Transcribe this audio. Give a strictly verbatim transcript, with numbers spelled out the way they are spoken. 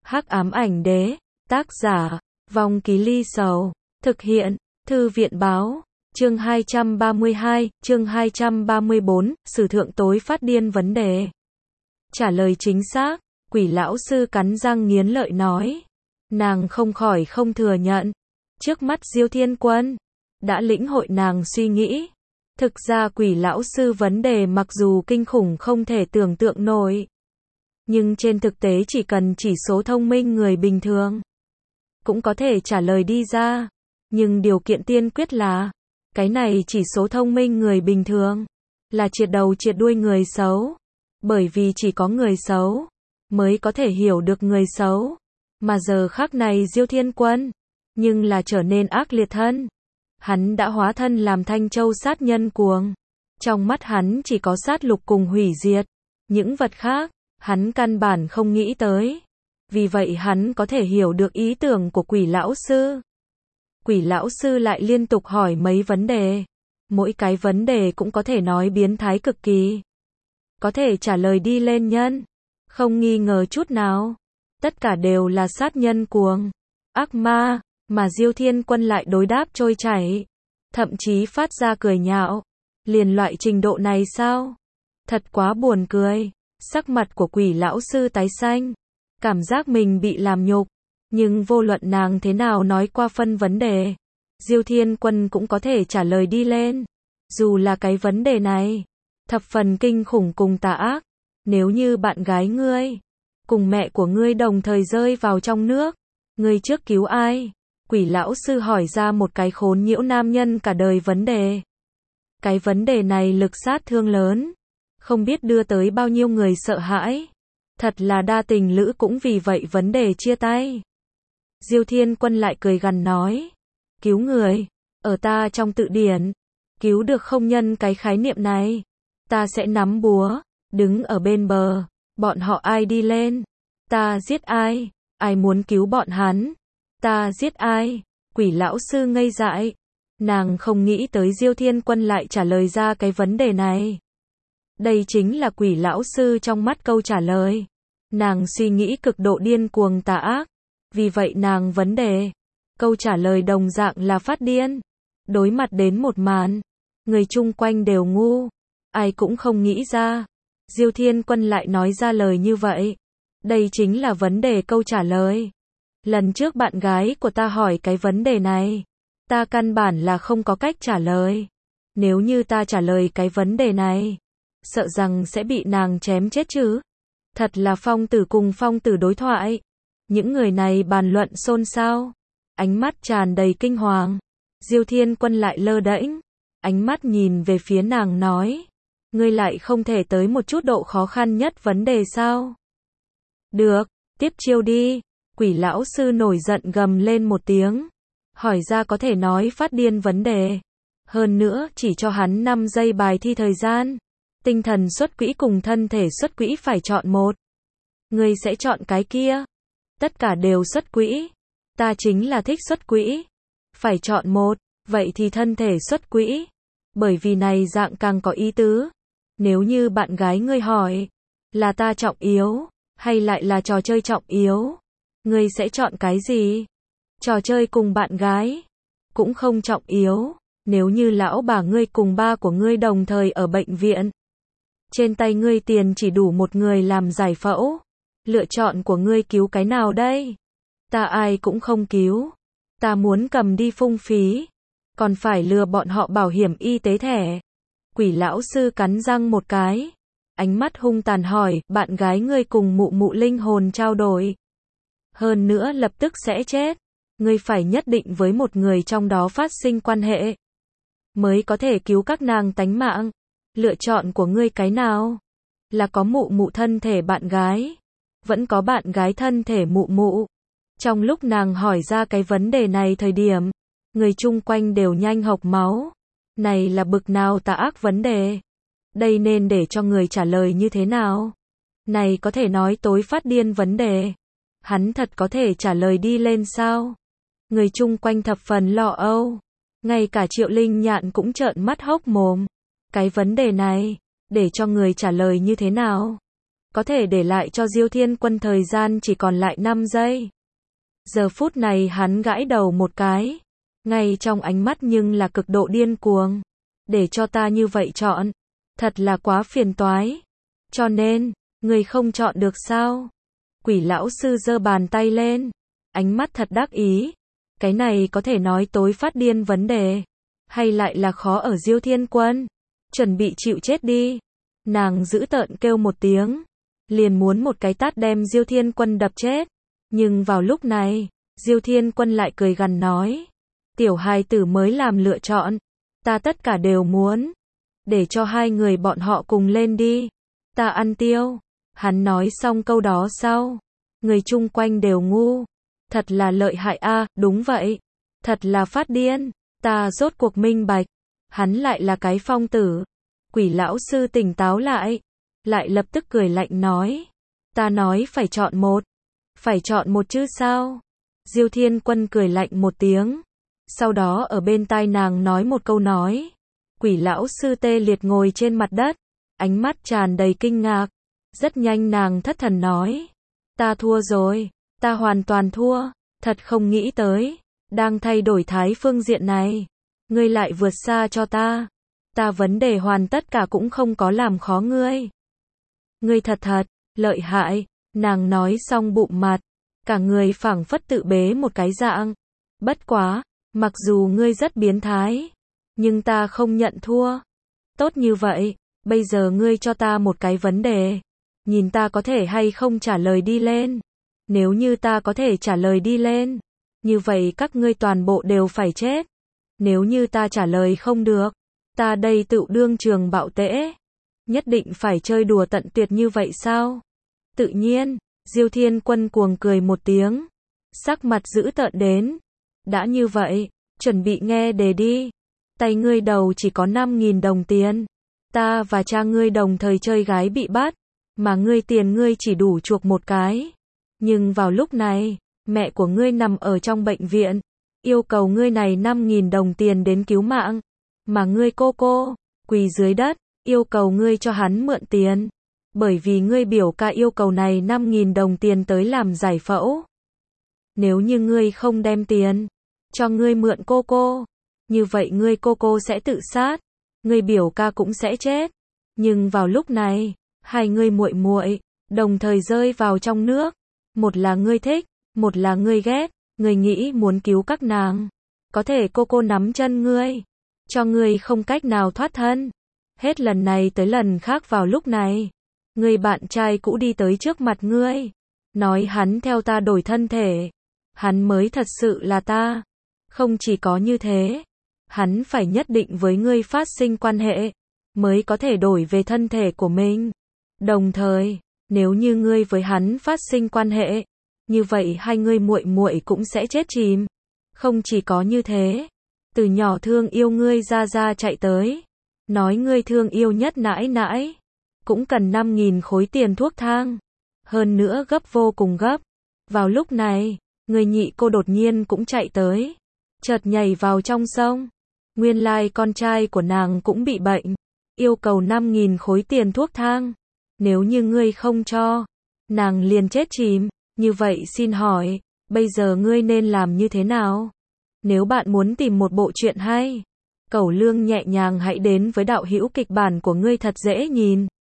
Hắc ám ảnh đế, tác giả, Vong Ký Ly Sầu, thực hiện, Thư viện báo, chương hai trăm ba mươi hai, chương hai trăm ba mươi bốn, Sử thượng tối phát điên vấn đề. Trả lời chính xác, Quỷ lão sư cắn răng nghiến lợi nói. Nàng không khỏi không thừa nhận. Trước mắt Diêu Thiên Quân, đã lĩnh hội nàng suy nghĩ. Thực ra Quỷ lão sư vấn đề mặc dù kinh khủng không thể tưởng tượng nổi. Nhưng trên thực tế chỉ cần chỉ số thông minh người bình thường cũng có thể trả lời đi ra. Nhưng điều kiện tiên quyết là, cái này chỉ số thông minh người bình thường là triệt đầu triệt đuôi người xấu. Bởi vì chỉ có người xấu mới có thể hiểu được người xấu. Mà giờ khắc này Diêu Thiên Quân nhưng là trở nên ác liệt thân. Hắn đã hóa thân làm Thanh Châu sát nhân cuồng. Trong mắt hắn chỉ có sát lục cùng hủy diệt. Những vật khác, hắn căn bản không nghĩ tới. Vì vậy hắn có thể hiểu được ý tưởng của Quỷ lão sư. Quỷ lão sư lại liên tục hỏi mấy vấn đề. Mỗi cái vấn đề cũng có thể nói biến thái cực kỳ. Có thể trả lời đi lên nhân. Không nghi ngờ chút nào. Tất cả đều là sát nhân cuồng. Ác ma, mà Diêu Thiên Quân lại đối đáp trôi chảy. Thậm chí phát ra cười nhạo. Liền loại trình độ này sao? Thật quá buồn cười. Sắc mặt của Quỷ lão sư tái xanh. Cảm giác mình bị làm nhục. Nhưng vô luận nàng thế nào nói qua phân vấn đề, Diêu Thiên Quân cũng có thể trả lời đi lên. Dù là cái vấn đề này thập phần kinh khủng cùng tà ác. Nếu như bạn gái ngươi cùng mẹ của ngươi đồng thời rơi vào trong nước, ngươi trước cứu ai? Quỷ lão sư hỏi ra một cái khốn nhiễu nam nhân cả đời vấn đề. Cái vấn đề này lực sát thương lớn, không biết đưa tới bao nhiêu người sợ hãi. Thật là đa tình lữ cũng vì vậy vấn đề chia tay. Diêu Thiên Quân lại cười gằn nói. Cứu người, ở ta trong tự điển, cứu được không nhân cái khái niệm này. Ta sẽ nắm búa, đứng ở bên bờ, bọn họ ai đi lên, ta giết ai, ai muốn cứu bọn hắn, ta giết ai. Quỷ lão sư ngây dại. Nàng không nghĩ tới Diêu Thiên Quân lại trả lời ra cái vấn đề này. Đây chính là Quỷ lão sư trong mắt câu trả lời. Nàng suy nghĩ cực độ điên cuồng tà ác. Vì vậy nàng vấn đề, câu trả lời đồng dạng là phát điên. Đối mặt đến một màn, người chung quanh đều ngu. Ai cũng không nghĩ ra. Diêu Thiên Quân lại nói ra lời như vậy. Đây chính là vấn đề câu trả lời. Lần trước bạn gái của ta hỏi cái vấn đề này, ta căn bản là không có cách trả lời. Nếu như ta trả lời cái vấn đề này, sợ rằng sẽ bị nàng chém chết chứ. Thật là phong tử cùng phong tử đối thoại. Những người này bàn luận xôn xao. Ánh mắt tràn đầy kinh hoàng. Diêu Thiên Quân lại lơ đễnh. Ánh mắt nhìn về phía nàng nói. Ngươi lại không thể tới một chút độ khó khăn nhất vấn đề sao? Được, tiếp chiêu đi. Quỷ lão sư nổi giận gầm lên một tiếng. Hỏi ra có thể nói phát điên vấn đề. Hơn nữa chỉ cho hắn năm giây bài thi thời gian. Tinh thần xuất quỹ cùng thân thể xuất quỹ phải chọn một. Ngươi sẽ chọn cái kia. Tất cả đều xuất quỹ. Ta chính là thích xuất quỹ. Phải chọn một. Vậy thì thân thể xuất quỹ. Bởi vì này dạng càng có ý tứ. Nếu như bạn gái ngươi hỏi, là ta trọng yếu, hay lại là trò chơi trọng yếu? Ngươi sẽ chọn cái gì? Trò chơi cùng bạn gái cũng không trọng yếu. Nếu như lão bà ngươi cùng ba của ngươi đồng thời ở bệnh viện, trên tay ngươi tiền chỉ đủ một người làm giải phẫu, lựa chọn của ngươi cứu cái nào đây? Ta ai cũng không cứu. Ta muốn cầm đi phung phí, còn phải lừa bọn họ bảo hiểm y tế thẻ. Quỷ lão sư cắn răng một cái. Ánh mắt hung tàn hỏi, bạn gái ngươi cùng mụ mụ linh hồn trao đổi. Hơn nữa lập tức sẽ chết. Ngươi phải nhất định với một người trong đó phát sinh quan hệ, mới có thể cứu các nàng tánh mạng. Lựa chọn của ngươi cái nào? Là có mụ mụ thân thể bạn gái, vẫn có bạn gái thân thể mụ mụ. Trong lúc nàng hỏi ra cái vấn đề này thời điểm, người chung quanh đều nhanh hộc máu. Này là bực nào tà ác vấn đề? Đây nên để cho người trả lời như thế nào? Này có thể nói tối phát điên vấn đề. Hắn thật có thể trả lời đi lên sao? Người chung quanh thập phần lo âu. Ngay cả Triệu Linh Nhạn cũng trợn mắt hốc mồm. Cái vấn đề này, để cho người trả lời như thế nào? có thể để lại cho Diêu Thiên Quân thời gian chỉ còn lại năm giây. Giờ phút này hắn gãi đầu một cái, ngay trong ánh mắt nhưng là cực độ điên cuồng. Để cho ta như vậy chọn, thật là quá phiền toái. Cho nên, ngươi không chọn được sao? Quỷ lão sư giơ bàn tay lên, ánh mắt thật đắc ý. Cái này có thể nói tối phát điên vấn đề, hay lại là khó ở Diêu Thiên Quân? Chuẩn bị chịu chết đi. Nàng dữ tợn kêu một tiếng, liền muốn một cái tát đem Diêu Thiên Quân đập chết. Nhưng vào lúc này, Diêu Thiên Quân lại cười gằn nói, tiểu hài tử mới làm lựa chọn, ta tất cả đều muốn. Để cho hai người bọn họ cùng lên đi, ta ăn tiêu. Hắn nói xong câu đó sau, người chung quanh đều ngu. Thật là lợi hại a, à, đúng vậy. Thật là phát điên, ta rốt cuộc minh bạch. Hắn lại là cái phong tử. Quỷ lão sư tỉnh táo lại, lại lập tức cười lạnh nói, ta nói phải chọn một. Phải chọn một chứ sao? Diêu Thiên Quân cười lạnh một tiếng, sau đó ở bên tai nàng nói một câu nói. Quỷ lão sư tê liệt ngồi trên mặt đất, ánh mắt tràn đầy kinh ngạc. Rất nhanh nàng thất thần nói, ta thua rồi, ta hoàn toàn thua, thật không nghĩ tới, đang thay đổi thái phương diện này, ngươi lại vượt xa cho ta. Ta vấn đề hoàn tất cả cũng không có làm khó ngươi. Ngươi thật thật, lợi hại, nàng nói xong bụng mặt, cả người phảng phất tự bế một cái dạng. Bất quá, mặc dù ngươi rất biến thái, nhưng ta không nhận thua. Tốt như vậy, bây giờ ngươi cho ta một cái vấn đề, nhìn ta có thể hay không trả lời đi lên. Nếu như ta có thể trả lời đi lên, như vậy các ngươi toàn bộ đều phải chết. Nếu như ta trả lời không được, ta đây tự đương trường bạo tễ. Nhất định phải chơi đùa tận tuyệt như vậy sao? Tự nhiên, Diêu Thiên Quân cuồng cười một tiếng, sắc mặt dữ tợn đến. Đã như vậy, chuẩn bị nghe đề đi. Tay ngươi đầu chỉ có năm nghìn đồng tiền. Ta và cha ngươi đồng thời chơi gái bị bắt, mà ngươi tiền ngươi chỉ đủ chuộc một cái. Nhưng vào lúc này, mẹ của ngươi nằm ở trong bệnh viện, yêu cầu ngươi này năm nghìn đồng tiền đến cứu mạng, mà ngươi cô cô quỳ dưới đất, yêu cầu ngươi cho hắn mượn tiền, bởi vì ngươi biểu ca yêu cầu này năm nghìn đồng tiền tới làm giải phẫu. Nếu như ngươi không đem tiền cho ngươi mượn cô cô, như vậy ngươi cô cô sẽ tự sát, ngươi biểu ca cũng sẽ chết. Nhưng vào lúc này, hai ngươi muội muội đồng thời rơi vào trong nước, một là ngươi thích, một là ngươi ghét, ngươi nghĩ muốn cứu các nàng, có thể cô cô nắm chân ngươi, cho ngươi không cách nào thoát thân. Hết lần này tới lần khác vào lúc này, người bạn trai cũ đi tới trước mặt ngươi, nói hắn theo ta đổi thân thể, hắn mới thật sự là ta. Không chỉ có như thế, hắn phải nhất định với ngươi phát sinh quan hệ, mới có thể đổi về thân thể của mình. Đồng thời, nếu như ngươi với hắn phát sinh quan hệ, như vậy hai ngươi muội muội cũng sẽ chết chìm. Không chỉ có như thế, từ nhỏ thương yêu ngươi ra ra chạy tới, nói ngươi thương yêu nhất nãi nãi, cũng cần năm nghìn khối tiền thuốc thang, hơn nữa gấp vô cùng gấp. Vào lúc này, người nhị cô đột nhiên cũng chạy tới, chợt nhảy vào trong sông. Nguyên lai con trai của nàng cũng bị bệnh, yêu cầu năm nghìn khối tiền thuốc thang. Nếu như ngươi không cho, nàng liền chết chìm. Như vậy xin hỏi, bây giờ ngươi nên làm như thế nào? Nếu bạn muốn tìm một bộ truyện hay, Cẩu Lương nhẹ nhàng hãy đến với đạo hữu kịch bản của ngươi thật dễ nhìn.